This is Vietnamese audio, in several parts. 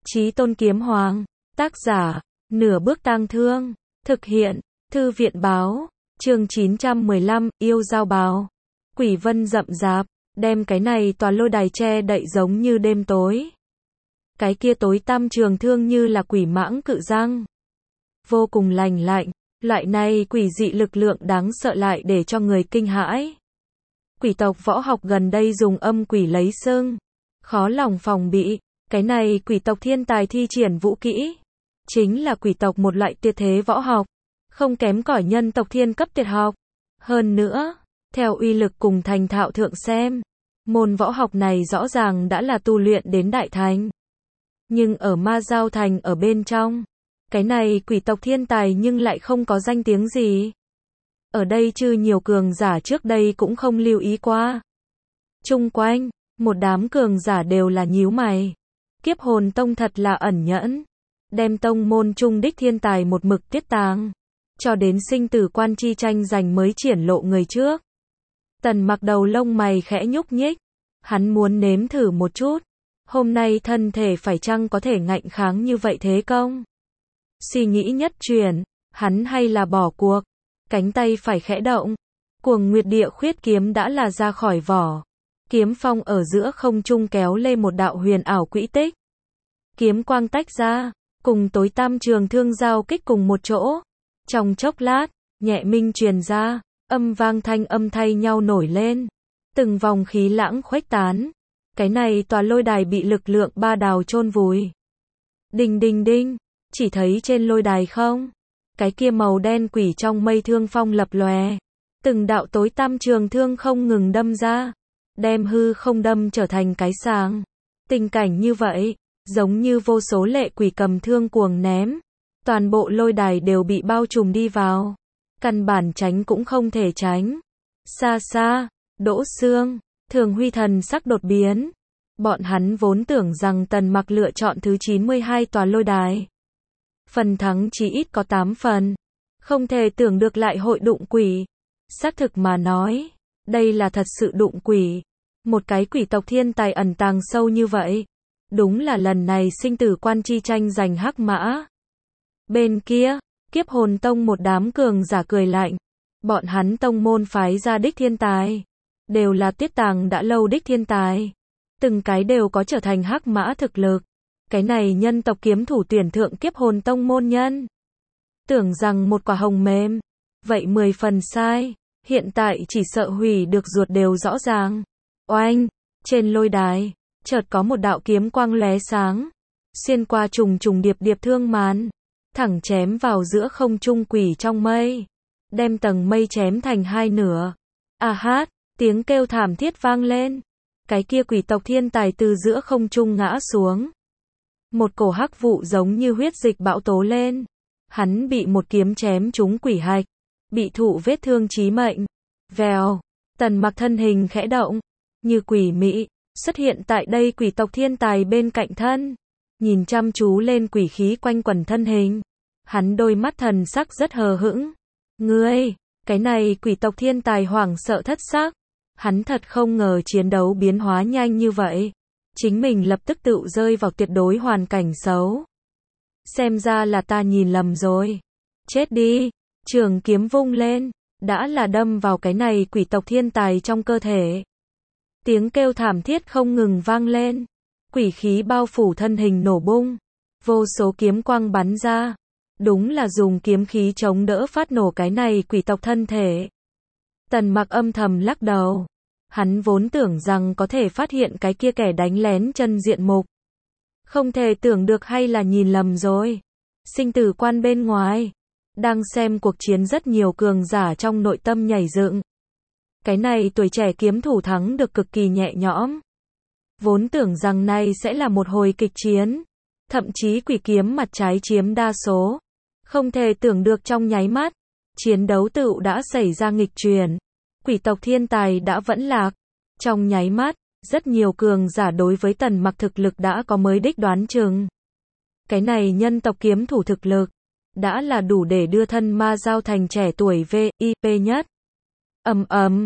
Chí Tôn Kiếm Hoàng. Tác giả, Nửa Bước Tang Thương. Thực hiện, Thư viện báo. Chương 915, yêu giao bào. Quỷ vân rậm rạp, đem cái này tòa lôi đài che đậy giống như đêm tối. Cái kia tối tăm trường thương như là quỷ mãng cự răng. Vô cùng lành lạnh, loại này quỷ dị lực lượng đáng sợ lại để cho người kinh hãi. Quỷ tộc võ học gần đây dùng âm quỷ lấy xưng, khó lòng phòng bị. Cái này quỷ tộc thiên tài thi triển vũ kỹ, chính là quỷ tộc một loại tuyệt thế võ học, không kém cỏi nhân tộc thiên cấp tuyệt học. Hơn nữa, theo uy lực cùng thành thạo thượng xem, môn võ học này rõ ràng đã là tu luyện đến đại thành. Nhưng ở Ma Giao Thành ở bên trong, cái này quỷ tộc thiên tài nhưng lại không có danh tiếng gì. Ở đây chư nhiều cường giả trước đây cũng không lưu ý qua. Chung quanh, một đám cường giả đều là nhíu mày. Kiếp hồn tông thật là ẩn nhẫn, đem tông môn trung đích thiên tài một mực tiết tàng, cho đến sinh tử quan chi tranh giành mới triển lộ người trước. Tần Mặc đầu lông mày khẽ nhúc nhích, hắn muốn nếm thử một chút, hôm nay thân thể phải chăng có thể ngạnh kháng như vậy thế công. Suy nghĩ nhất chuyển, hắn hay là bỏ cuộc, cánh tay phải khẽ động, Cuồng Nguyệt Địa Khuyết kiếm đã là ra khỏi vỏ. Kiếm phong ở giữa không trung kéo lên một đạo huyền ảo quỹ tích. Kiếm quang tách ra, cùng tối tăm trường thương giao kích cùng một chỗ. Trong chốc lát, nhẹ minh truyền ra, âm vang thanh âm thay nhau nổi lên. Từng vòng khí lãng khuếch tán. Cái này tòa lôi đài bị lực lượng ba đào chôn vùi. Đinh đinh đinh, chỉ thấy trên lôi đài không? Cái kia màu đen quỷ trong mây thương phong lập lòe. Từng đạo tối tăm trường thương không ngừng đâm ra. Đem hư không đâm trở thành cái sàng. Tình cảnh như vậy, giống như vô số lệ quỷ cầm thương cuồng ném. Toàn bộ lôi đài đều bị bao trùm đi vào. Căn bản tránh cũng không thể tránh. Xa xa, Đỗ Xương, Thường Huy thần sắc đột biến. Bọn hắn vốn tưởng rằng Tần Mặc lựa chọn thứ 92 tòa lôi đài. Phần thắng chỉ ít có 8 phần. Không thể tưởng được lại hội đụng quỷ. Xác thực mà nói, đây là thật sự đụng quỷ. Một cái quỷ tộc thiên tài ẩn tàng sâu như vậy. Đúng là lần này sinh tử quan chi tranh giành hắc mã. Bên kia, Kiếp Hồn Tông một đám cường giả cười lạnh. Bọn hắn tông môn phái ra đích thiên tài. Đều là tiết tàng đã lâu đích thiên tài. Từng cái đều có trở thành hắc mã thực lực. Cái này nhân tộc kiếm thủ tuyển thượng Kiếp Hồn Tông môn nhân. Tưởng rằng một quả hồng mềm. Vậy 10 phần sai. Hiện tại chỉ sợ hủy được ruột đều rõ ràng. Oanh, trên lôi đài, chợt có một đạo kiếm quang lóe sáng, xuyên qua trùng trùng điệp điệp thương màn, thẳng chém vào giữa không trung quỷ trong mây, đem tầng mây chém thành hai nửa. A hát, tiếng kêu thảm thiết vang lên. Cái kia quỷ tộc thiên tài từ giữa không trung ngã xuống. Một cổ hắc vụ giống như huyết dịch bão tố lên. Hắn bị một kiếm chém trúng quỷ hạch, bị thụ vết thương chí mệnh. Vèo, Tần Mặc thân hình khẽ động, như quỷ mị, xuất hiện tại đây quỷ tộc thiên tài bên cạnh thân. Nhìn chăm chú lên quỷ khí quanh quẩn thân hình. Hắn đôi mắt thần sắc rất hờ hững. Ngươi, cái này quỷ tộc thiên tài hoảng sợ thất sắc. Hắn thật không ngờ chiến đấu biến hóa nhanh như vậy. Chính mình lập tức tự rơi vào tuyệt đối hoàn cảnh xấu. Xem ra là ta nhìn lầm rồi. Chết đi, trường kiếm vung lên, đã là đâm vào cái này quỷ tộc thiên tài trong cơ thể. Tiếng kêu thảm thiết không ngừng vang lên. Quỷ khí bao phủ thân hình nổ bung. Vô số kiếm quang bắn ra. Đúng là dùng kiếm khí chống đỡ phát nổ cái này quỷ tộc thân thể. Tần Mặc âm thầm lắc đầu. Hắn vốn tưởng rằng có thể phát hiện cái kia kẻ đánh lén chân diện mục. Không thể tưởng được hay là nhìn lầm rồi. Sinh tử quan bên ngoài. Đang xem cuộc chiến rất nhiều cường giả trong nội tâm nhảy dựng. Cái này tuổi trẻ kiếm thủ thắng được cực kỳ nhẹ nhõm. Vốn tưởng rằng này sẽ là một hồi kịch chiến. Thậm chí quỷ kiếm mặt trái chiếm đa số. Không thể tưởng được trong nháy mắt. Chiến đấu tựu đã xảy ra nghịch chuyển. Quỷ tộc thiên tài đã vẫn lạc. Trong nháy mắt, rất nhiều cường giả đối với Tần Mặc thực lực đã có mới đích đoán chừng. Cái này nhân tộc kiếm thủ thực lực. Đã là đủ để đưa thân Ma Giao Thành trẻ tuổi VIP nhất.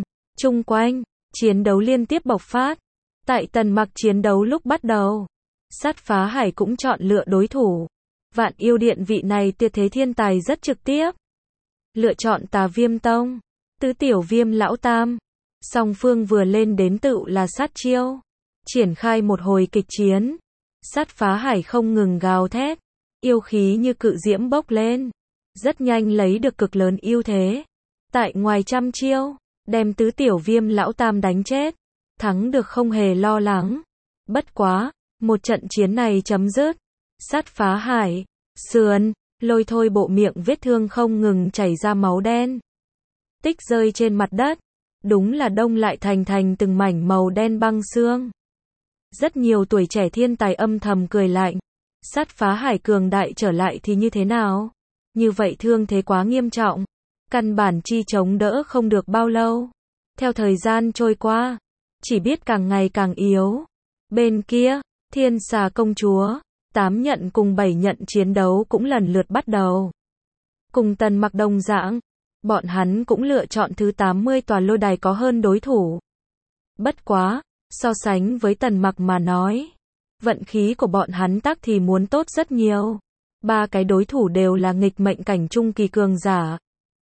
Chung quanh, chiến đấu liên tiếp bộc phát. Tại Tần Mặc chiến đấu lúc bắt đầu, Sát Phá Hải cũng chọn lựa đối thủ. Vạn Yêu Điện vị này tuyệt thế thiên tài rất trực tiếp. Lựa chọn Tà Viêm Tông, Tứ Tiểu Viêm Lão Tam. Song phương vừa lên đến tựu là sát chiêu. Triển khai một hồi kịch chiến. Sát Phá Hải không ngừng gào thét. Yêu khí như cự diễm bốc lên. Rất nhanh lấy được cực lớn ưu thế. Tại ngoài trăm chiêu, đem Tứ Tiểu Viêm Lão Tam đánh chết. Thắng được không hề lo lắng. Bất quá, một trận chiến này chấm dứt. Sát Phá Hải, sườn, lôi thôi bộ miệng vết thương không ngừng chảy ra máu đen. Tích rơi trên mặt đất. Đúng là đông lại thành từng mảnh màu đen băng xương. Rất nhiều tuổi trẻ thiên tài âm thầm cười lạnh. Sát Phá Hải cường đại trở lại thì như thế nào? Như vậy thương thế quá nghiêm trọng. Căn bản chi chống đỡ không được bao lâu. Theo thời gian trôi qua, chỉ biết càng ngày càng yếu. Bên kia, Thiên Xà công chúa, 8 nhận cùng 7 nhận chiến đấu cũng lần lượt bắt đầu. Cùng Tần Mặc đồng dạng, bọn hắn cũng lựa chọn thứ 80 tòa lôi đài có hơn đối thủ. Bất quá, so sánh với Tần Mặc mà nói, vận khí của bọn hắn tắc thì muốn tốt rất nhiều. 3 cái đối thủ đều là nghịch mệnh cảnh trung kỳ cường giả.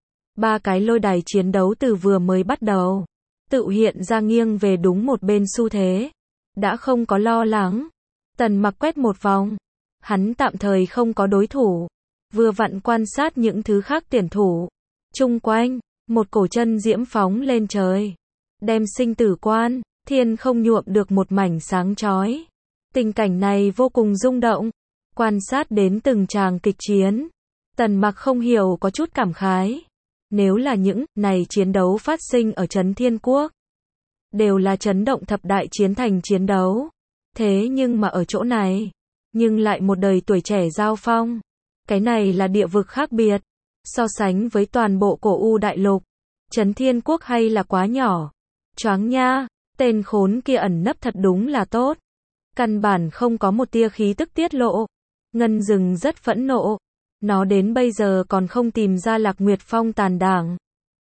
3 cái lôi đài chiến đấu từ vừa mới bắt đầu, tự hiện ra nghiêng về đúng một bên xu thế. Đã không có lo lắng. Tần Mặc quét một vòng. Hắn tạm thời không có đối thủ. Vừa vặn quan sát những thứ khác tuyển thủ. Chung quanh, một cổ chân diễm phóng lên trời. Đem sinh tử quan, thiên không nhuộm được một mảnh sáng chói. Tình cảnh này vô cùng rung động. Quan sát đến từng tràng kịch chiến. Tần Mặc không hiểu có chút cảm khái. Nếu là những này chiến đấu phát sinh ở Trấn Thiên Quốc, đều là chấn động thập đại chiến thành chiến đấu. Thế nhưng mà ở chỗ này, nhưng lại một đời tuổi trẻ giao phong. Cái này là địa vực khác biệt. So sánh với toàn bộ cổ U đại lục, Trấn Thiên Quốc hay là quá nhỏ. Choáng nha, tên khốn kia ẩn nấp thật đúng là tốt. Căn bản không có một tia khí tức tiết lộ. Ngân Dừng rất phẫn nộ. Nó đến bây giờ còn không tìm ra Lạc Nguyệt Phong tàn đảng.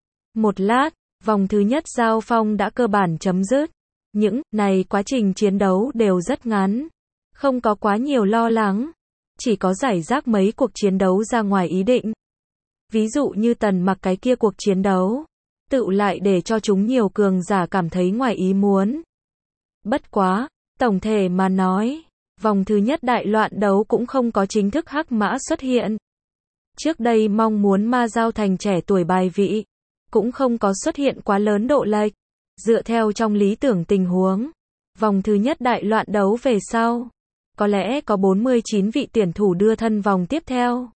Một lát, vòng thứ nhất giao phong đã cơ bản chấm dứt. Những này quá trình chiến đấu đều rất ngắn. Không có quá nhiều lo lắng. Chỉ có giải rác mấy cuộc chiến đấu ra ngoài ý định. Ví dụ như Tần Mặc cái kia cuộc chiến đấu. Tự lại để cho chúng nhiều cường giả cảm thấy ngoài ý muốn. Bất quá, tổng thể mà nói, vòng thứ nhất đại loạn đấu cũng không có chính thức hắc mã xuất hiện. Trước đây mong muốn Ma Giao Thành trẻ tuổi bài vị, cũng không có xuất hiện quá lớn độ lệch. Dựa theo trong lý tưởng tình huống, vòng thứ nhất đại loạn đấu về sau, có lẽ có 49 vị tuyển thủ đưa thân vòng tiếp theo.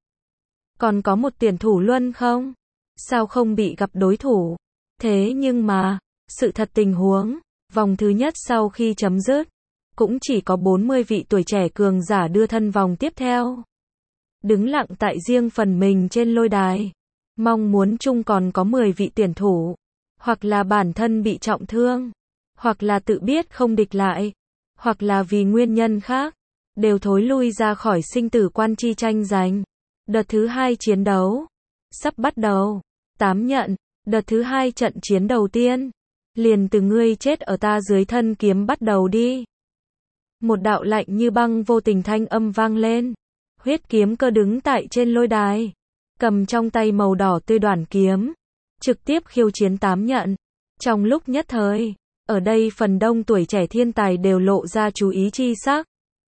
Còn có một tuyển thủ luân không? Sao không bị gặp đối thủ? Thế nhưng mà, sự thật tình huống, vòng thứ nhất sau khi chấm dứt, cũng chỉ có 40 vị tuổi trẻ cường giả đưa thân vòng tiếp theo. Đứng lặng tại riêng phần mình trên lôi đài. Mong muốn chung còn có 10 vị tuyển thủ. Hoặc là bản thân bị trọng thương. Hoặc là tự biết không địch lại. Hoặc là vì nguyên nhân khác. Đều thối lui ra khỏi sinh tử quan chi tranh giành. Đợt thứ 2 chiến đấu. Sắp bắt đầu. 8 nhận. Đợt thứ 2 trận chiến đầu tiên. Liền từ ngươi chết ở ta dưới thân kiếm bắt đầu đi. Một đạo lạnh như băng vô tình thanh âm vang lên. Huyết Kiếm Cơ đứng tại trên lôi đài. Cầm trong tay màu đỏ tươi đoản kiếm. Trực tiếp khiêu chiến 8 nhận. Trong lúc nhất thời, ở đây phần đông tuổi trẻ thiên tài đều lộ ra chú ý chi sắc.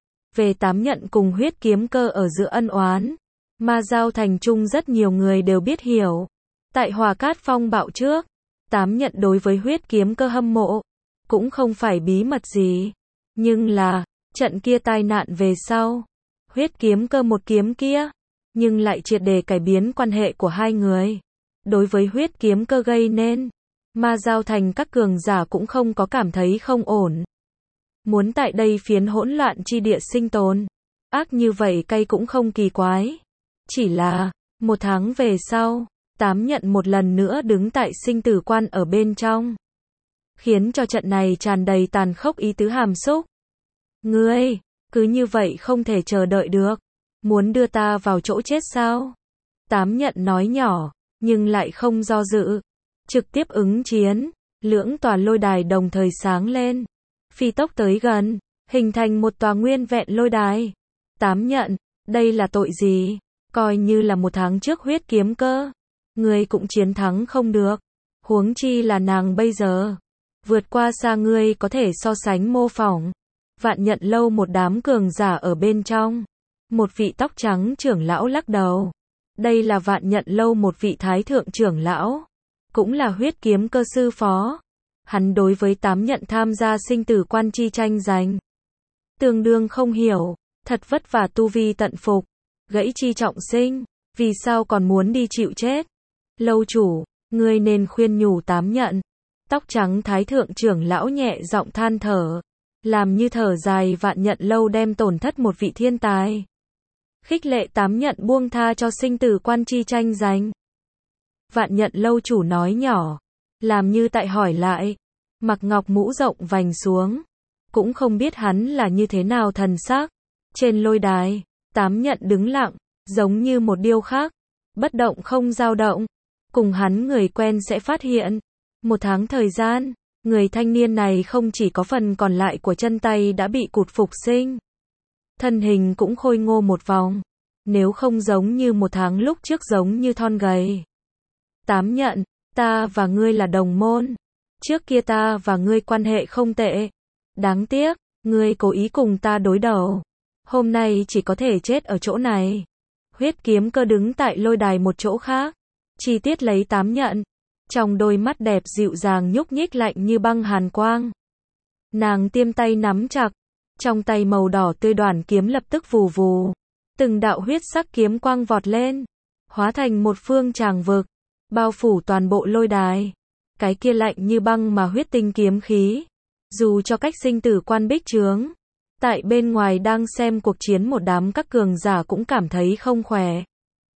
Về 8 nhận cùng Huyết Kiếm Cơ ở giữa ân oán. Ma Giao Thành chung rất nhiều người đều biết hiểu. Tại Hòa Cát Phong bạo trước, 8 nhận đối với Huyết Kiếm Cơ hâm mộ. Cũng không phải bí mật gì. Nhưng là, trận kia tai nạn về sau. Huyết Kiếm Cơ một kiếm kia, nhưng lại triệt để cải biến quan hệ của hai người. Đối với Huyết Kiếm Cơ gây nên, Ma Giao Thành các cường giả cũng không có cảm thấy không ổn. Muốn tại đây phiến hỗn loạn chi địa sinh tồn, ác như vậy cay cũng không kỳ quái. Chỉ là, một tháng về sau, 8 nhận một lần nữa đứng tại sinh tử quan ở bên trong. Khiến cho trận này tràn đầy tàn khốc ý tứ hàm xúc. Ngươi, cứ như vậy không thể chờ đợi được. Muốn đưa ta vào chỗ chết sao? 8 nhận nói nhỏ, nhưng lại không do dự. Trực tiếp ứng chiến, lưỡng tòa lôi đài đồng thời sáng lên. Phi tốc tới gần, hình thành một tòa nguyên vẹn lôi đài. Tám nhận, đây là tội gì? Coi như là một tháng trước huyết kiếm cơ, ngươi cũng chiến thắng không được. Huống chi là nàng bây giờ. Vượt qua xa ngươi có thể so sánh mô phỏng. Vạn Nhận Lâu một đám cường giả ở bên trong. Một vị tóc trắng trưởng lão lắc đầu. Đây là Vạn Nhận Lâu một vị thái thượng trưởng lão. Cũng là huyết kiếm cơ sư phó. Hắn đối với tám nhận tham gia sinh tử quan chi tranh giành. Tương đương không hiểu. Thật vất vả tu vi tận phục. Gãy chi trọng sinh. Vì sao còn muốn đi chịu chết? Lâu chủ, ngươi nên khuyên nhủ tám nhận. Tóc trắng thái thượng trưởng lão nhẹ giọng than thở. Làm như thở dài. Vạn Nhận Lâu đem tổn thất một vị thiên tài. Khích lệ tám nhận buông tha cho sinh tử quan chi tranh giành. Vạn Nhận Lâu chủ nói nhỏ. Làm như tại hỏi lại. Mặc ngọc mũ rộng vành xuống. Cũng không biết hắn là như thế nào thần sắc. Trên lôi đài, tám nhận đứng lặng, giống như một điêu khắc. Bất động không dao động. Cùng hắn người quen sẽ phát hiện. Một tháng thời gian, người thanh niên này không chỉ có phần còn lại của chân tay đã bị cụt phục sinh. Thân hình cũng khôi ngô một vòng. Nếu không giống như một tháng lúc trước giống như thon gầy. Tám nhận, ta và ngươi là đồng môn. Trước kia ta và ngươi quan hệ không tệ. Đáng tiếc, ngươi cố ý cùng ta đối đầu. Hôm nay chỉ có thể chết ở chỗ này. Huyết kiếm cơ đứng tại lôi đài một chỗ khác. Chi tiết lấy tám nhận. Trong đôi mắt đẹp dịu dàng nhúc nhích lạnh như băng hàn quang. Nàng tiêm tay nắm chặt. Trong tay màu đỏ tươi đoàn kiếm lập tức vù vù. Từng đạo huyết sắc kiếm quang vọt lên. Hóa thành một phương tràng vực. Bao phủ toàn bộ lôi đài. Cái kia lạnh như băng mà huyết tinh kiếm khí. Dù cho cách sinh tử quan bích trướng. Tại bên ngoài đang xem cuộc chiến một đám các cường giả cũng cảm thấy không khỏe.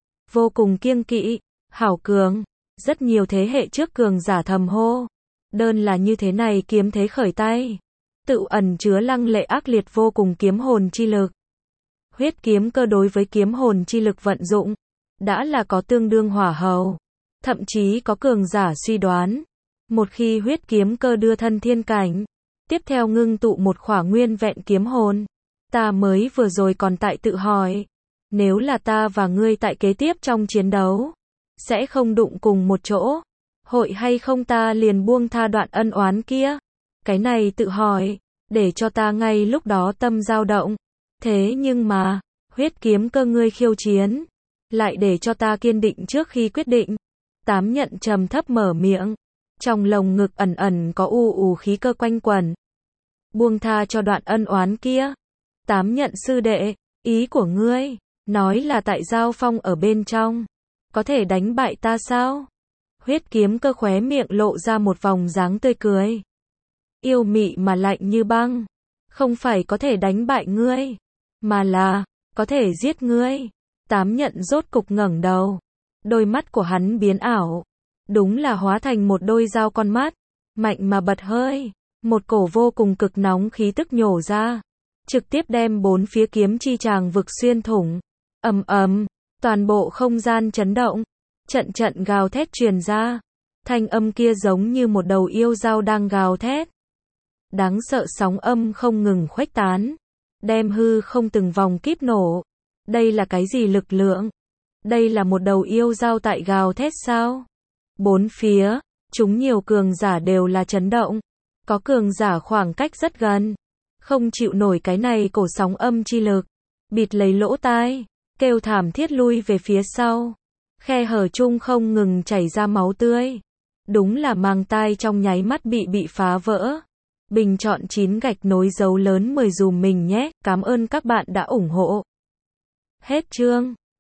Vô cùng kiêng kỵ. Hảo cường. Rất nhiều thế hệ trước cường giả thầm hô. Đơn là như thế này kiếm thế khởi tay. Tự ẩn chứa lăng lệ ác liệt vô cùng kiếm hồn chi lực. Huyết kiếm cơ đối với kiếm hồn chi lực vận dụng. Đã là có tương đương hỏa hầu. Thậm chí có cường giả suy đoán. Một khi huyết kiếm cơ đưa thân thiên cảnh. Tiếp theo ngưng tụ một khỏa nguyên vẹn kiếm hồn. Ta mới vừa rồi còn tại tự hỏi. Nếu là ta và ngươi tại kế tiếp trong chiến đấu. Sẽ không đụng cùng một chỗ. Hội hay không ta liền buông tha đoạn ân oán kia. Cái này tự hỏi. Để cho ta ngay lúc đó tâm dao động. Thế nhưng mà. Huyết kiếm cơ ngươi khiêu chiến. Lại để cho ta kiên định trước khi quyết định. Tám nhận trầm thấp mở miệng. Trong lồng ngực ẩn ẩn có u khí cơ quanh quẩn. Buông tha cho đoạn ân oán kia. Tám nhận sư đệ. Ý của ngươi. Nói là tại giao phong ở bên trong. Có thể đánh bại ta sao? Huyết kiếm cơ khóe miệng lộ ra một vòng dáng tươi cười. Yêu mị mà lạnh như băng. Không phải có thể đánh bại ngươi. Mà là, có thể giết ngươi. Tám nhận rốt cục ngẩng đầu. Đôi mắt của hắn biến ảo. Đúng là hóa thành một đôi dao con mắt. Mạnh mà bật hơi. Một cổ vô cùng cực nóng khí tức nhổ ra. Trực tiếp đem bốn phía kiếm chi tràng vực xuyên thủng. Ầm ầm. Toàn bộ không gian chấn động. Trận trận gào thét truyền ra. Thanh âm kia giống như một đầu yêu dao đang gào thét. Đáng sợ sóng âm không ngừng khuếch tán. Đem hư không từng vòng kíp nổ. Đây là cái gì lực lượng? Đây là một đầu yêu dao tại gào thét sao? Bốn phía, chúng nhiều cường giả đều là chấn động. Có cường giả khoảng cách rất gần. Không chịu nổi cái này cổ sóng âm chi lực. Bịt lấy lỗ tai. Kêu thảm thiết lui về phía sau. Khe hở chung không ngừng chảy ra máu tươi. Đúng là màng tai trong nháy mắt bị phá vỡ. Bình chọn 9 gạch nối dấu lớn 10 dùm mình nhé. Cảm ơn các bạn đã ủng hộ. Hết chương.